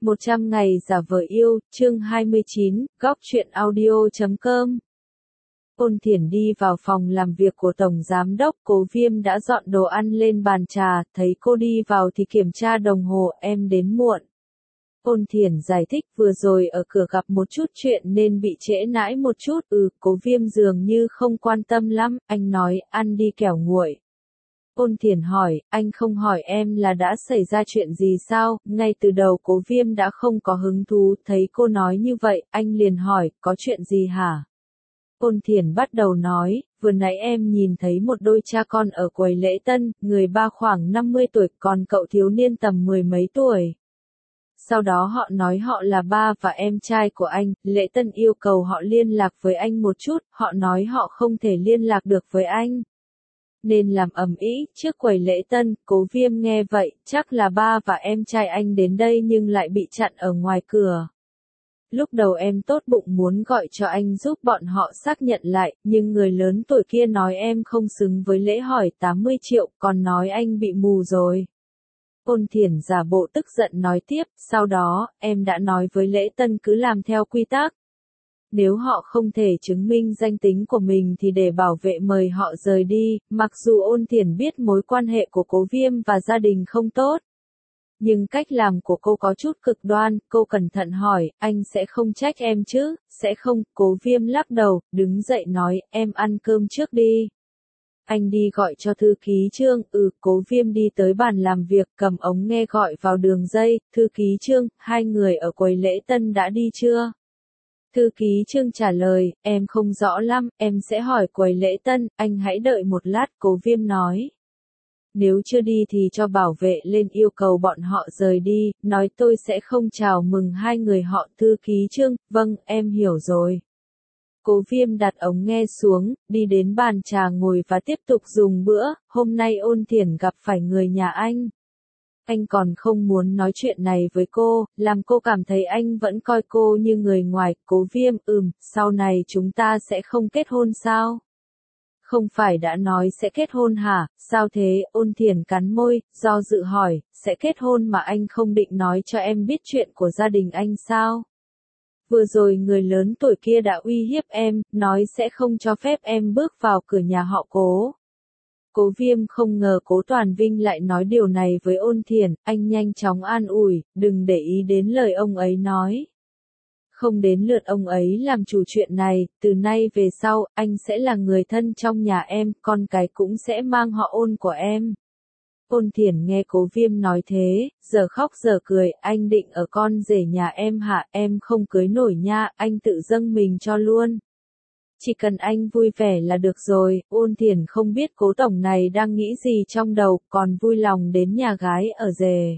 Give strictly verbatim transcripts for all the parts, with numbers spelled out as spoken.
một trăm ngày giả vờ yêu, chương hai mươi chín, góc truyện audio chấm com. Ôn Thiển đi vào phòng làm việc của Tổng Giám đốc, Cố Viêm đã dọn đồ ăn lên bàn trà, thấy cô đi vào thì kiểm tra đồng hồ, em đến muộn. Ôn Thiển giải thích vừa rồi ở cửa gặp một chút chuyện nên bị trễ nãi một chút, ừ, Cố Viêm dường như không quan tâm lắm, anh nói, ăn đi kẻo nguội. Ôn Thiển hỏi, anh không hỏi em là đã xảy ra chuyện gì sao, ngay từ đầu Cố Viêm đã không có hứng thú, thấy cô nói như vậy, anh liền hỏi, có chuyện gì hả? Ôn Thiển bắt đầu nói, vừa nãy em nhìn thấy một đôi cha con ở quầy lễ tân, người ba khoảng năm mươi tuổi, còn cậu thiếu niên tầm mười mấy tuổi. Sau đó họ nói họ là ba và em trai của anh, lễ tân yêu cầu họ liên lạc với anh một chút, họ nói họ không thể liên lạc được với anh. Nên làm ầm ĩ trước quầy lễ tân. Cố Viêm nghe vậy, chắc là ba và em trai anh đến đây nhưng lại bị chặn ở ngoài cửa. Lúc đầu em tốt bụng muốn gọi cho anh giúp bọn họ xác nhận lại, nhưng người lớn tuổi kia nói em không xứng với lễ hỏi tám mươi triệu, còn nói anh bị mù rồi. Ôn Thiển giả bộ tức giận nói tiếp, sau đó, em đã nói với lễ tân cứ làm theo quy tắc. Nếu họ không thể chứng minh danh tính của mình thì để bảo vệ mời họ rời đi, mặc dù Ôn Thiển biết mối quan hệ của Cố Viêm và gia đình không tốt. Nhưng cách làm của cô có chút cực đoan, cô cẩn thận hỏi, anh sẽ không trách em chứ, sẽ không, Cố Viêm lắc đầu, đứng dậy nói, em ăn cơm trước đi. Anh đi gọi cho thư ký Trương, ừ, Cố Viêm đi tới bàn làm việc, cầm ống nghe gọi vào đường dây, thư ký Trương, hai người ở quầy lễ tân đã đi chưa? Thư ký Trương trả lời, em không rõ lắm, em sẽ hỏi quầy lễ tân, anh hãy đợi một lát, Cố Viêm nói. Nếu chưa đi thì cho bảo vệ lên yêu cầu bọn họ rời đi, nói tôi sẽ không chào mừng hai người họ. Thư ký Trương, vâng, em hiểu rồi. Cố Viêm đặt ống nghe xuống, đi đến bàn trà ngồi và tiếp tục dùng bữa, hôm nay Ôn Thiển gặp phải người nhà anh. Anh còn không muốn nói chuyện này với cô, làm cô cảm thấy anh vẫn coi cô như người ngoài. Cố Viêm, ừm, sau này chúng ta sẽ không kết hôn sao? Không phải đã nói sẽ kết hôn hả, sao thế? Ôn Thiển cắn môi, do dự hỏi, sẽ kết hôn mà anh không định nói cho em biết chuyện của gia đình anh sao? Vừa rồi người lớn tuổi kia đã uy hiếp em, nói sẽ không cho phép em bước vào cửa nhà họ Cố. Cố Viêm không ngờ Cố Toàn Vinh lại nói điều này với Ôn Thiển, anh nhanh chóng an ủi, đừng để ý đến lời ông ấy nói. Không đến lượt ông ấy làm chủ chuyện này, từ nay về sau, anh sẽ là người thân trong nhà em, con cái cũng sẽ mang họ Ôn của em. Ôn Thiển nghe Cố Viêm nói thế, giờ khóc giờ cười, anh định ở con rể nhà em hả, em không cưới nổi nha, anh tự dâng mình cho luôn. Chỉ cần anh vui vẻ là được rồi. Ôn Thiển không biết Cố tổng này đang nghĩ gì trong đầu, còn vui lòng đến nhà gái ở rể.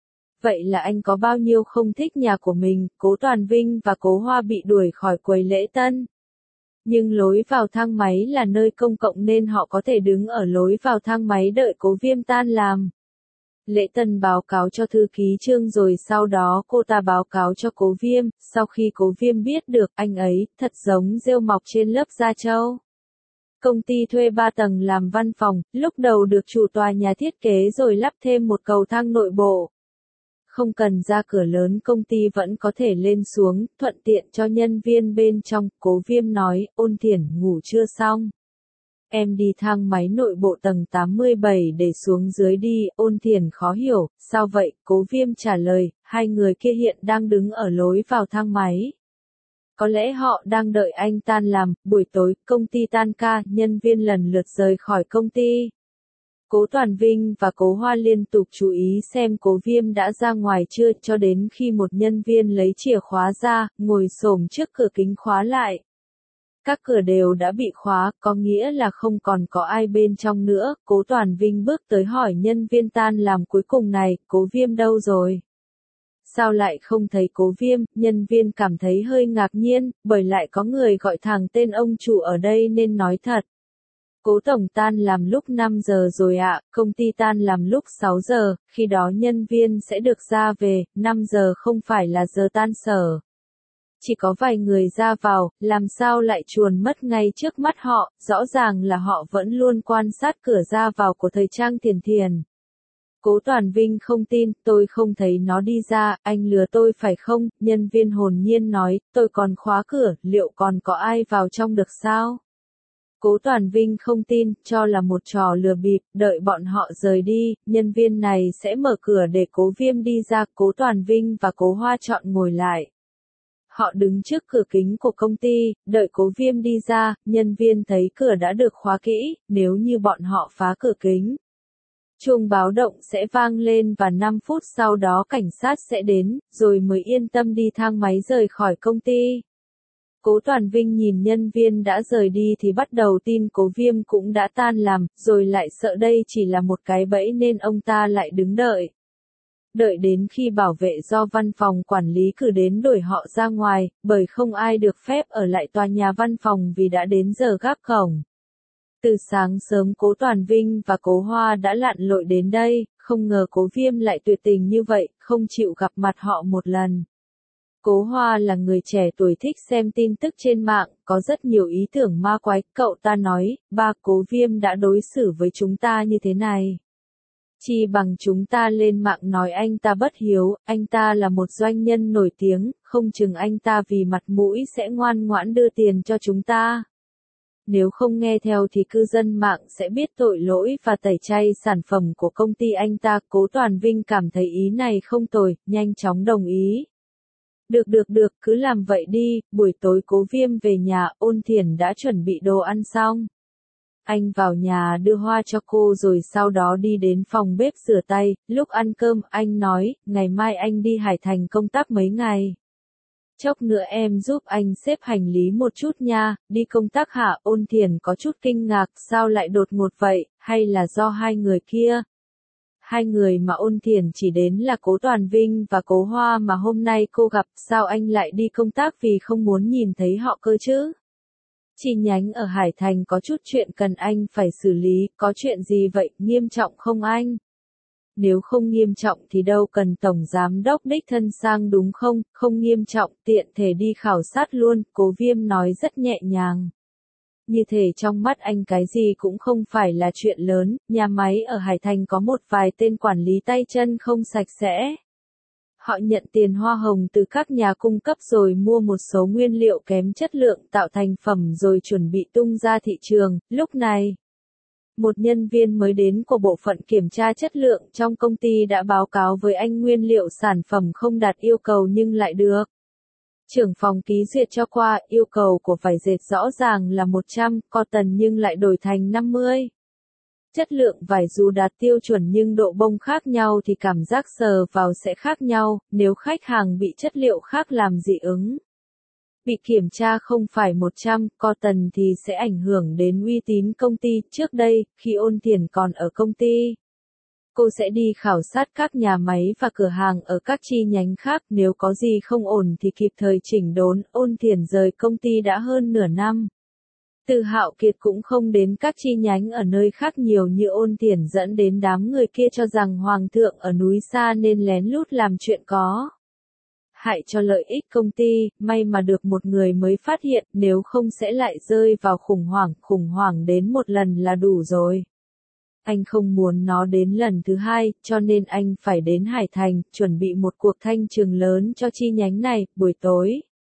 Vậy là anh có bao nhiêu không thích nhà của mình. Cố Toàn Vinh và Cố Hoa bị đuổi khỏi quầy lễ tân. Nhưng lối vào thang máy là nơi công cộng nên họ có thể đứng ở lối vào thang máy đợi Cố Viêm tan làm. Lễ tân báo cáo cho thư ký Trương rồi sau đó cô ta báo cáo cho Cố Viêm, sau khi Cố Viêm biết được anh ấy, thật giống rêu mọc trên lớp da trâu. Công ty thuê ba tầng làm văn phòng, lúc đầu được chủ tòa nhà thiết kế rồi lắp thêm một cầu thang nội bộ. Không cần ra cửa lớn công ty vẫn có thể lên xuống, thuận tiện cho nhân viên bên trong. Cố Viêm nói, Ôn Thiển ngủ chưa xong. Em đi thang máy nội bộ tầng tám mươi bảy để xuống dưới đi. Ôn Thiển khó hiểu, sao vậy? Cố Viêm trả lời, hai người kia hiện đang đứng ở lối vào thang máy. Có lẽ họ đang đợi anh tan làm, buổi tối, công ty tan ca, nhân viên lần lượt rời khỏi công ty. Cố Toàn Vinh và Cố Hoa liên tục chú ý xem Cố Viêm đã ra ngoài chưa, cho đến khi một nhân viên lấy chìa khóa ra, ngồi xổm trước cửa kính khóa lại. Các cửa đều đã bị khóa, có nghĩa là không còn có ai bên trong nữa. Cố Toàn Vinh bước tới hỏi nhân viên tan làm cuối cùng này, Cố Viêm đâu rồi? Sao lại không thấy Cố Viêm? Nhân viên cảm thấy hơi ngạc nhiên, bởi lại có người gọi thẳng tên ông chủ ở đây nên nói thật. Cố tổng tan làm lúc năm giờ rồi ạ, công ty tan làm lúc sáu giờ, khi đó nhân viên sẽ được ra về, năm giờ không phải là giờ tan sở. Chỉ có vài người ra vào, làm sao lại chuồn mất ngay trước mắt họ, rõ ràng là họ vẫn luôn quan sát cửa ra vào của thời trang Thiền Thiền. Cố Toàn Vinh không tin, tôi không thấy nó đi ra, anh lừa tôi phải không? Nhân viên hồn nhiên nói, tôi còn khóa cửa, liệu còn có ai vào trong được sao? Cố Toàn Vinh không tin, cho là một trò lừa bịp, đợi bọn họ rời đi, nhân viên này sẽ mở cửa để Cố Viêm đi ra, Cố Toàn Vinh và Cố Hoa chọn ngồi lại. Họ đứng trước cửa kính của công ty, đợi Cố Viêm đi ra, nhân viên thấy cửa đã được khóa kỹ, nếu như bọn họ phá cửa kính. Chuông báo động sẽ vang lên và năm phút sau đó cảnh sát sẽ đến, rồi mới yên tâm đi thang máy rời khỏi công ty. Cố Toàn Vinh nhìn nhân viên đã rời đi thì bắt đầu tin Cố Viêm cũng đã tan làm, rồi lại sợ đây chỉ là một cái bẫy nên ông ta lại đứng đợi. Đợi đến khi bảo vệ do văn phòng quản lý cử đến đuổi họ ra ngoài, bởi không ai được phép ở lại tòa nhà văn phòng vì đã đến giờ gác cổng. Từ sáng sớm Cố Toàn Vinh và Cố Hoa đã lặn lội đến đây, không ngờ Cố Viêm lại tuyệt tình như vậy, không chịu gặp mặt họ một lần. Cố Hoa là người trẻ tuổi thích xem tin tức trên mạng, có rất nhiều ý tưởng ma quái, cậu ta nói, ba Cố Viêm đã đối xử với chúng ta như thế này. Chỉ bằng chúng ta lên mạng nói anh ta bất hiếu, anh ta là một doanh nhân nổi tiếng, không chừng anh ta vì mặt mũi sẽ ngoan ngoãn đưa tiền cho chúng ta. Nếu không nghe theo thì cư dân mạng sẽ biết tội lỗi và tẩy chay sản phẩm của công ty anh ta. Cố Toàn Vinh cảm thấy ý này không tồi, nhanh chóng đồng ý. Được được được, cứ làm vậy đi. Buổi tối Cố Viêm về nhà, Ôn Thiển đã chuẩn bị đồ ăn xong. Anh vào nhà đưa hoa cho cô rồi sau đó đi đến phòng bếp rửa tay. Lúc ăn cơm anh nói, ngày mai anh đi Hải Thành công tác mấy ngày. Chốc nữa em giúp anh xếp hành lý một chút nha, đi công tác hả? Ôn Thiển có chút kinh ngạc, sao lại đột ngột vậy, hay là do hai người kia? Hai người mà Ôn Thiển chỉ đến là Cố Toàn Vinh và Cố Hoa mà hôm nay cô gặp, sao anh lại đi công tác vì không muốn nhìn thấy họ cơ chứ? Chi nhánh ở Hải Thành có chút chuyện cần anh phải xử lý, có chuyện gì vậy, nghiêm trọng không anh? Nếu không nghiêm trọng thì đâu cần Tổng Giám Đốc đích thân sang đúng không, không nghiêm trọng, tiện thể đi khảo sát luôn, Cố Viêm nói rất nhẹ nhàng. Như thể trong mắt anh cái gì cũng không phải là chuyện lớn, nhà máy ở Hải Thành có một vài tên quản lý tay chân không sạch sẽ. Họ nhận tiền hoa hồng từ các nhà cung cấp rồi mua một số nguyên liệu kém chất lượng tạo thành phẩm rồi chuẩn bị tung ra thị trường, lúc này. Một nhân viên mới đến của bộ phận kiểm tra chất lượng trong công ty đã báo cáo với anh nguyên liệu sản phẩm không đạt yêu cầu nhưng lại được. Trưởng phòng ký duyệt cho qua, yêu cầu của vải dệt rõ ràng là một trăm cotton nhưng lại đổi thành năm mươi. Chất lượng vải dù đạt tiêu chuẩn nhưng độ bông khác nhau thì cảm giác sờ vào sẽ khác nhau, nếu khách hàng bị chất liệu khác làm dị ứng. Bị kiểm tra không phải một trăm cotton thì sẽ ảnh hưởng đến uy tín công ty. Trước đây, khi Ôn Thiển còn ở công ty, cô sẽ đi khảo sát các nhà máy và cửa hàng ở các chi nhánh khác, nếu có gì không ổn thì kịp thời chỉnh đốn. Ôn Thiển rời công ty đã hơn nửa năm. Từ Hạo Kiệt cũng không đến các chi nhánh ở nơi khác nhiều như Ôn Thiển dẫn đến đám người kia cho rằng Hoàng thượng ở núi xa nên lén lút làm chuyện có hại cho lợi ích công ty, may mà được một người mới phát hiện, nếu không sẽ lại rơi vào khủng hoảng, khủng hoảng đến một lần là đủ rồi. Anh không muốn nó đến lần thứ hai, cho nên anh phải đến Hải Thành, chuẩn bị một cuộc thanh trừng lớn cho chi nhánh này. Buổi tối,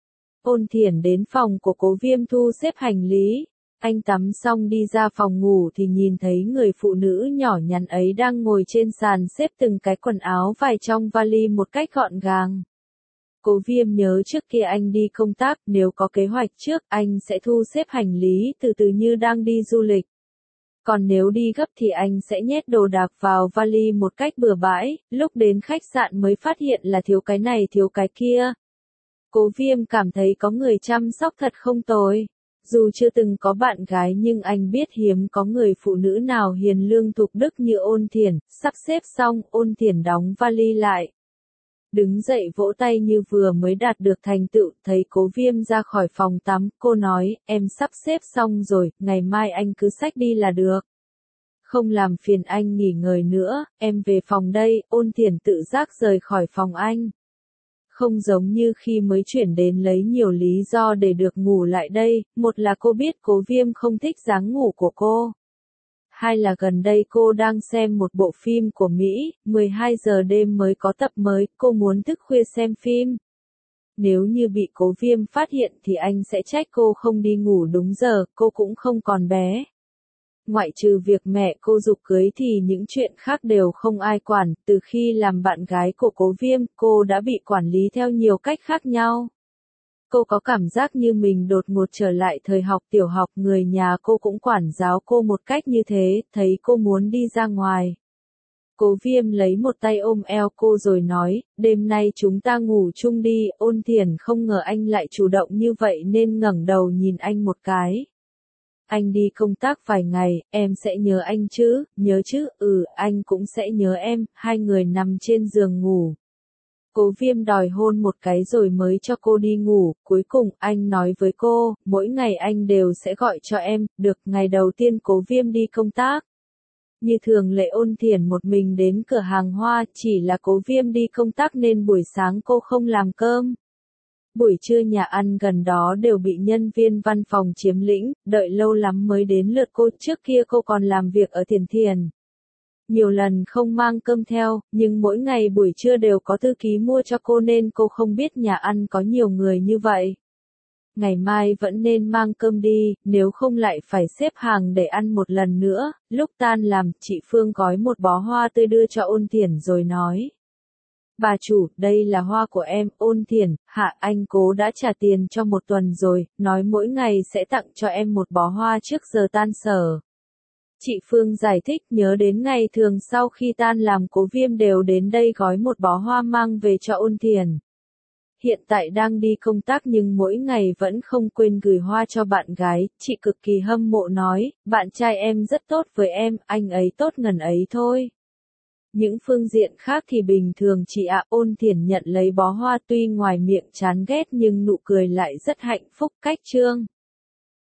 Ôn Thiển đến phòng của Cố Viêm thu xếp hành lý. Anh tắm xong đi ra phòng ngủ thì nhìn thấy người phụ nữ nhỏ nhắn ấy đang ngồi trên sàn xếp từng cái quần áo vải trong vali một cách gọn gàng. Cố Viêm nhớ trước kia anh đi công tác, nếu có kế hoạch trước, anh sẽ thu xếp hành lý từ từ như đang đi du lịch. Còn nếu đi gấp thì anh sẽ nhét đồ đạc vào vali một cách bừa bãi, lúc đến khách sạn mới phát hiện là thiếu cái này thiếu cái kia. Cố Viêm cảm thấy có người chăm sóc thật không tồi. Dù chưa từng có bạn gái nhưng anh biết hiếm có người phụ nữ nào hiền lương thục đức như Ôn Thiển. Sắp xếp xong, Ôn Thiển đóng vali lại. Đứng dậy vỗ tay như vừa mới đạt được thành tựu, thấy Cố Viêm ra khỏi phòng tắm, cô nói, em sắp xếp xong rồi, ngày mai anh cứ xách đi là được. Không làm phiền anh nghỉ ngơi nữa, em về phòng đây. Ôn Thiển tự giác rời khỏi phòng anh. Không giống như khi mới chuyển đến lấy nhiều lý do để được ngủ lại đây, một là cô biết Cố Viêm không thích dáng ngủ của cô. hai là gần đây cô đang xem một bộ phim của Mỹ, mười hai giờ đêm mới có tập mới, cô muốn thức khuya xem phim. Nếu như bị Cố Viêm phát hiện thì anh sẽ trách cô không đi ngủ đúng giờ, cô cũng không còn bé. Ngoại trừ việc mẹ cô giục cưới thì những chuyện khác đều không ai quản, từ khi làm bạn gái của Cố Viêm, cô đã bị quản lý theo nhiều cách khác nhau. Cô có cảm giác như mình đột ngột trở lại thời học tiểu học, người nhà cô cũng quản giáo cô một cách như thế, thấy cô muốn đi ra ngoài. Cố Viêm lấy một tay ôm eo cô rồi nói, đêm nay chúng ta ngủ chung đi. Ôn Thiển không ngờ anh lại chủ động như vậy nên ngẩng đầu nhìn anh một cái. Anh đi công tác vài ngày, em sẽ nhớ anh chứ, nhớ chứ, ừ, anh cũng sẽ nhớ em. Hai người nằm trên giường ngủ. Cố Viêm đòi hôn một cái rồi mới cho cô đi ngủ, cuối cùng anh nói với cô, mỗi ngày anh đều sẽ gọi cho em. Được, ngày đầu tiên Cố Viêm đi công tác. Như thường lệ Ôn Thiển một mình đến cửa hàng hoa, chỉ là Cố Viêm đi công tác nên buổi sáng cô không làm cơm. Buổi trưa nhà ăn gần đó đều bị nhân viên văn phòng chiếm lĩnh, đợi lâu lắm mới đến lượt cô. Trước kia cô còn làm việc ở Thiền Thiền. Nhiều lần không mang cơm theo, nhưng mỗi ngày buổi trưa đều có thư ký mua cho cô nên cô không biết nhà ăn có nhiều người như vậy. Ngày mai vẫn nên mang cơm đi, nếu không lại phải xếp hàng để ăn một lần nữa. Lúc tan làm, chị Phương gói một bó hoa tươi đưa cho Ôn Thiển rồi nói. Bà chủ, đây là hoa của em. Ôn Thiển, hạ anh Cố đã trả tiền cho một tuần rồi, nói mỗi ngày sẽ tặng cho em một bó hoa trước giờ tan sở. Chị Phương giải thích, nhớ đến ngày thường sau khi tan làm Cố Viêm đều đến đây gói một bó hoa mang về cho Ôn Thiển. Hiện tại đang đi công tác nhưng mỗi ngày vẫn không quên gửi hoa cho bạn gái, chị cực kỳ hâm mộ nói, bạn trai em rất tốt với em, anh ấy tốt ngần ấy thôi. Những phương diện khác thì bình thường chị ạ. Ôn Thiển nhận lấy bó hoa tuy ngoài miệng chán ghét nhưng nụ cười lại rất hạnh phúc. Cách chương